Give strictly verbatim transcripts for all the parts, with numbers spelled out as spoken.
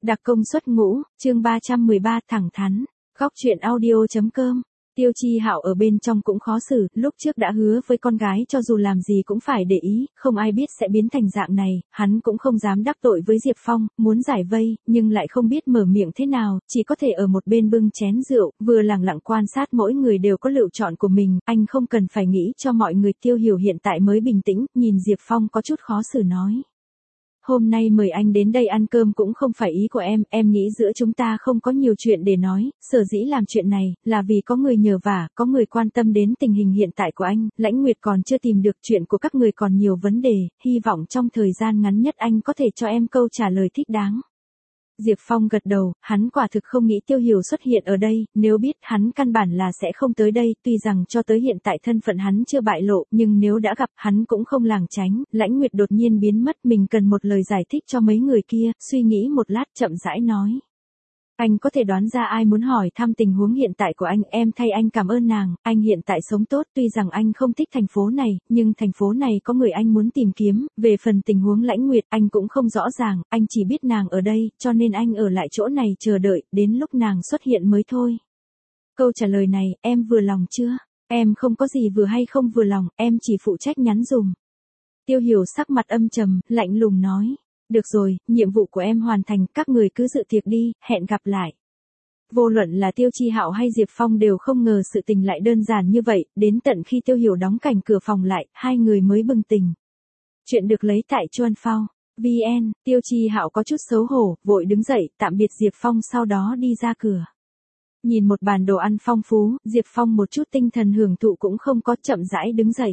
Đặc công xuất ngũ, chương ba trăm mười ba thẳng thắn, góc truyện audio.com. Tiêu Chi Hạo ở bên trong cũng khó xử, lúc trước đã hứa với con gái cho dù làm gì cũng phải để ý, không ai biết sẽ biến thành dạng này, hắn cũng không dám đắc tội với Diệp Phong, muốn giải vây, nhưng lại không biết mở miệng thế nào, chỉ có thể ở một bên bưng chén rượu, vừa lặng lặng quan sát mỗi người đều có lựa chọn của mình, anh không cần phải nghĩ cho mọi người. Tiêu Hiểu hiện tại mới bình tĩnh, nhìn Diệp Phong có chút khó xử nói. Hôm nay mời anh đến đây ăn cơm cũng không phải ý của em, em nghĩ giữa chúng ta không có nhiều chuyện để nói, sở dĩ làm chuyện này, là vì có người nhờ vả, có người quan tâm đến tình hình hiện tại của anh, Lãnh Nguyệt còn chưa tìm được, chuyện của các người còn nhiều vấn đề, hy vọng trong thời gian ngắn nhất anh có thể cho em câu trả lời thích đáng. Diệp Phong gật đầu, hắn quả thực không nghĩ Tiêu Hiểu xuất hiện ở đây, nếu biết hắn căn bản là sẽ không tới đây, tuy rằng cho tới hiện tại thân phận hắn chưa bại lộ, nhưng nếu đã gặp hắn cũng không lảng tránh. Lãnh Nguyệt đột nhiên biến mất, mình cần một lời giải thích cho mấy người kia, suy nghĩ một lát chậm rãi nói. Anh có thể đoán ra ai muốn hỏi thăm tình huống hiện tại của anh, em thay anh cảm ơn nàng, anh hiện tại sống tốt, tuy rằng anh không thích thành phố này, nhưng thành phố này có người anh muốn tìm kiếm, về phần tình huống Lãnh Nguyệt anh cũng không rõ ràng, anh chỉ biết nàng ở đây, cho nên anh ở lại chỗ này chờ đợi, đến lúc nàng xuất hiện mới thôi. Câu trả lời này, em vừa lòng chưa? Em không có gì vừa hay không vừa lòng, em chỉ phụ trách nhắn dùm. Tiêu Hiểu sắc mặt âm trầm, lạnh lùng nói. Được rồi, nhiệm vụ của em hoàn thành, các người cứ dự tiệc đi, hẹn gặp lại. Vô luận là Tiêu Chi Hạo hay Diệp Phong đều không ngờ sự tình lại đơn giản như vậy, đến tận khi Tiêu Hiểu đóng cảnh cửa phòng lại, hai người mới bừng tỉnh. Chuyện được lấy tại Chuan Phao. vê en, Tiêu Chi Hạo có chút xấu hổ, vội đứng dậy, tạm biệt Diệp Phong sau đó đi ra cửa. Nhìn một bàn đồ ăn phong phú, Diệp Phong một chút tinh thần hưởng thụ cũng không có, chậm rãi đứng dậy.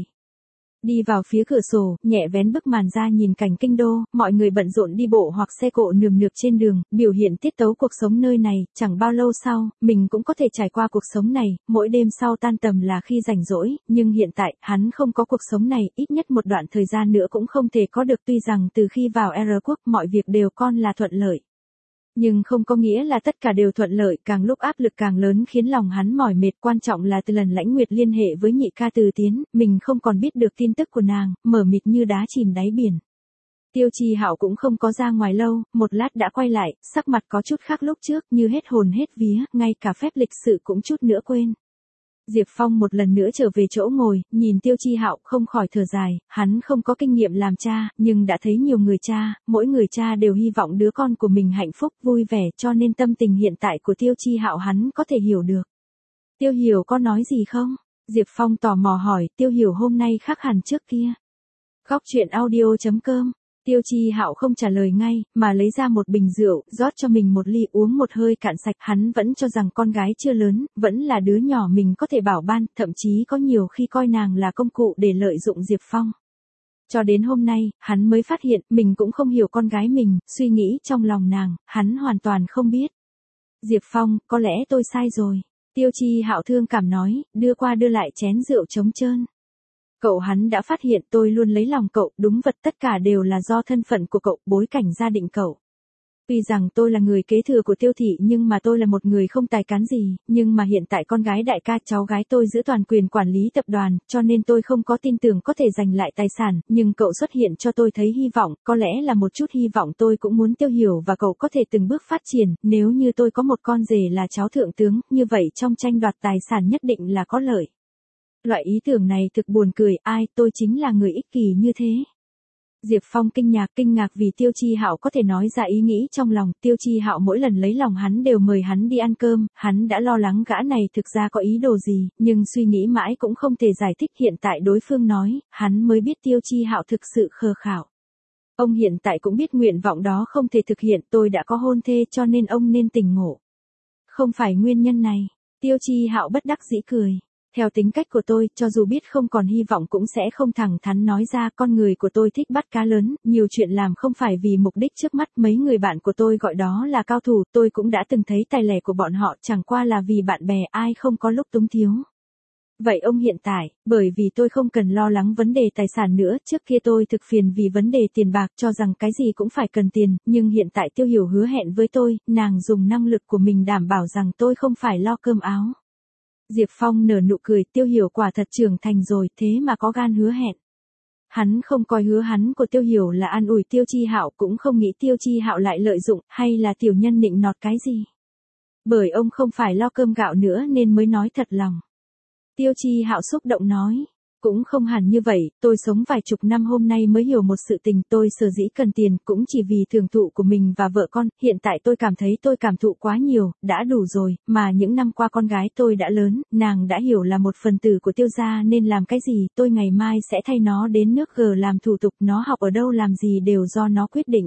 Đi vào phía cửa sổ, nhẹ vén bức màn ra nhìn cảnh kinh đô, mọi người bận rộn đi bộ hoặc xe cộ nườm nượp trên đường, biểu hiện tiết tấu cuộc sống nơi này, chẳng bao lâu sau, mình cũng có thể trải qua cuộc sống này, mỗi đêm sau tan tầm là khi rảnh rỗi, nhưng hiện tại, hắn không có cuộc sống này, ít nhất một đoạn thời gian nữa cũng không thể có được, tuy rằng từ khi vào R quốc mọi việc đều con là thuận lợi. Nhưng không có nghĩa là tất cả đều thuận lợi, càng lúc áp lực càng lớn khiến lòng hắn mỏi mệt, quan trọng là từ lần Lãnh Nguyệt liên hệ với nhị ca Từ Tiến, mình không còn biết được tin tức của nàng, mở mịt như đá chìm đáy biển. Tiêu Chi Hạo cũng không có ra ngoài lâu, một lát đã quay lại, sắc mặt có chút khác lúc trước, như hết hồn hết vía, ngay cả phép lịch sự cũng chút nữa quên. Diệp Phong một lần nữa trở về chỗ ngồi, nhìn Tiêu Chi Hạo không khỏi thở dài, hắn không có kinh nghiệm làm cha, nhưng đã thấy nhiều người cha, mỗi người cha đều hy vọng đứa con của mình hạnh phúc, vui vẻ, cho nên tâm tình hiện tại của Tiêu Chi Hạo hắn có thể hiểu được. Tiêu Hiểu có nói gì không? Diệp Phong tò mò hỏi, Tiêu Hiểu hôm nay khác hẳn trước kia. Góc truyện audio.com. Tiêu Chi Hạo không trả lời ngay, mà lấy ra một bình rượu, rót cho mình một ly, uống một hơi cạn sạch, hắn vẫn cho rằng con gái chưa lớn, vẫn là đứa nhỏ mình có thể bảo ban, thậm chí có nhiều khi coi nàng là công cụ để lợi dụng Diệp Phong. Cho đến hôm nay, hắn mới phát hiện, mình cũng không hiểu con gái mình, suy nghĩ trong lòng nàng, hắn hoàn toàn không biết. Diệp Phong, có lẽ tôi sai rồi. Tiêu Chi Hạo thương cảm nói, đưa qua đưa lại chén rượu trống trơn. Cậu hắn đã phát hiện tôi luôn lấy lòng cậu, đúng vật tất cả đều là do thân phận của cậu, bối cảnh gia đình cậu. Tuy rằng tôi là người kế thừa của Tiêu thị nhưng mà tôi là một người không tài cán gì, nhưng mà hiện tại con gái đại ca cháu gái tôi giữ toàn quyền quản lý tập đoàn, cho nên tôi không có tin tưởng có thể giành lại tài sản, nhưng cậu xuất hiện cho tôi thấy hy vọng, có lẽ là một chút hy vọng tôi cũng muốn Tiêu Hiểu và cậu có thể từng bước phát triển, nếu như tôi có một con rể là cháu thượng tướng, như vậy trong tranh đoạt tài sản nhất định là có lợi. Loại ý tưởng này thực buồn cười, ai, tôi chính là người ích kỷ như thế. Diệp Phong kinh ngạc, kinh ngạc vì Tiêu Chi Hạo có thể nói ra ý nghĩ trong lòng, Tiêu Chi Hạo mỗi lần lấy lòng hắn đều mời hắn đi ăn cơm, hắn đã lo lắng gã này thực ra có ý đồ gì, nhưng suy nghĩ mãi cũng không thể giải thích, hiện tại đối phương nói, hắn mới biết Tiêu Chi Hạo thực sự khờ khảo. Ông hiện tại cũng biết nguyện vọng đó không thể thực hiện, tôi đã có hôn thê cho nên ông nên tỉnh ngộ. Không phải nguyên nhân này, Tiêu Chi Hạo bất đắc dĩ cười. Theo tính cách của tôi, cho dù biết không còn hy vọng cũng sẽ không thẳng thắn nói ra, con người của tôi thích bắt cá lớn, nhiều chuyện làm không phải vì mục đích trước mắt, mấy người bạn của tôi gọi đó là cao thủ, tôi cũng đã từng thấy tài lẻ của bọn họ, chẳng qua là vì bạn bè, ai không có lúc túng thiếu. Vậy ông hiện tại, bởi vì tôi không cần lo lắng vấn đề tài sản nữa, trước kia tôi thực phiền vì vấn đề tiền bạc, cho rằng cái gì cũng phải cần tiền, nhưng hiện tại Tiêu Hiểu hứa hẹn với tôi, nàng dùng năng lực của mình đảm bảo rằng tôi không phải lo cơm áo. Diệp Phong nở nụ cười, Tiêu Hiểu quả thật trưởng thành rồi, thế mà có gan hứa hẹn. Hắn không coi hứa hắn của Tiêu Hiểu là an ủi Tiêu Chi Hạo, cũng không nghĩ Tiêu Chi Hạo lại lợi dụng, hay là tiểu nhân nịnh nọt cái gì. Bởi ông không phải lo cơm gạo nữa nên mới nói thật lòng. Tiêu Chi Hạo xúc động nói. Cũng không hẳn như vậy, tôi sống vài chục năm hôm nay mới hiểu một sự tình, tôi sở dĩ cần tiền cũng chỉ vì thưởng thụ của mình và vợ con, hiện tại tôi cảm thấy tôi cảm thụ quá nhiều, đã đủ rồi, mà những năm qua con gái tôi đã lớn, nàng đã hiểu là một phần tử của Tiêu gia nên làm cái gì, tôi ngày mai sẽ thay nó đến nước G làm thủ tục, nó học ở đâu làm gì đều do nó quyết định.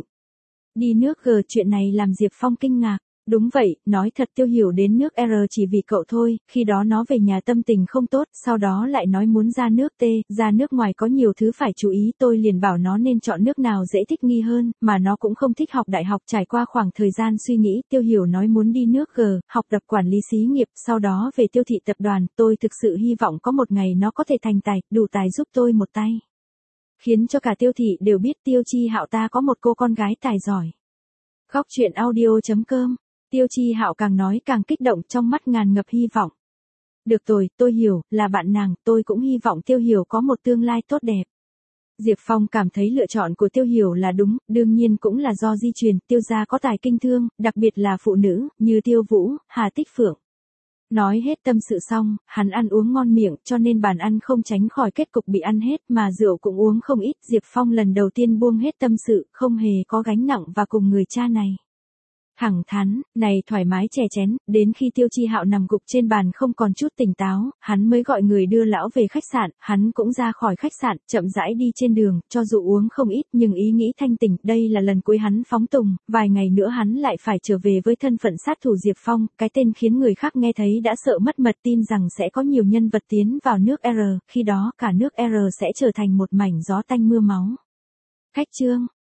Đi nước G, chuyện này làm Diệp Phong kinh ngạc. Đúng vậy, nói thật Tiêu Hiểu đến nước R chỉ vì cậu thôi, khi đó nó về nhà tâm tình không tốt, sau đó lại nói muốn ra nước T, ra nước ngoài có nhiều thứ phải chú ý, tôi liền bảo nó nên chọn nước nào dễ thích nghi hơn, mà nó cũng không thích học đại học. Trải qua khoảng thời gian suy nghĩ, Tiêu Hiểu nói muốn đi nước G, học tập quản lý xí nghiệp, sau đó về Tiêu thị tập đoàn, tôi thực sự hy vọng có một ngày nó có thể thành tài, đủ tài giúp tôi một tay. Khiến cho cả Tiêu thị đều biết Tiêu Chi Hạo ta có một cô con gái tài giỏi. Góc truyện audio chấm com. Tiêu Chi Hạo càng nói càng kích động, trong mắt ngàn ngập hy vọng. Được rồi, tôi hiểu, là bạn nàng, tôi cũng hy vọng Tiêu Hiểu có một tương lai tốt đẹp. Diệp Phong cảm thấy lựa chọn của Tiêu Hiểu là đúng, đương nhiên cũng là do di truyền, Tiêu gia có tài kinh thương, đặc biệt là phụ nữ, như Tiêu Vũ, Hà Tích Phượng. Nói hết tâm sự xong, hắn ăn uống ngon miệng, cho nên bàn ăn không tránh khỏi kết cục bị ăn hết, mà rượu cũng uống không ít. Diệp Phong lần đầu tiên buông hết tâm sự, không hề có gánh nặng và cùng người cha này. Thẳng thắn, này thoải mái chè chén, đến khi Tiêu Chi Hạo nằm gục trên bàn không còn chút tỉnh táo, hắn mới gọi người đưa lão về khách sạn, hắn cũng ra khỏi khách sạn, chậm rãi đi trên đường, cho dù uống không ít nhưng ý nghĩ thanh tỉnh, đây là lần cuối hắn phóng tùng, vài ngày nữa hắn lại phải trở về với thân phận sát thủ Diệp Phong, cái tên khiến người khác nghe thấy đã sợ mất mật, tin rằng sẽ có nhiều nhân vật tiến vào nước R, khi đó cả nước R sẽ trở thành một mảnh gió tanh mưa máu. Khách chương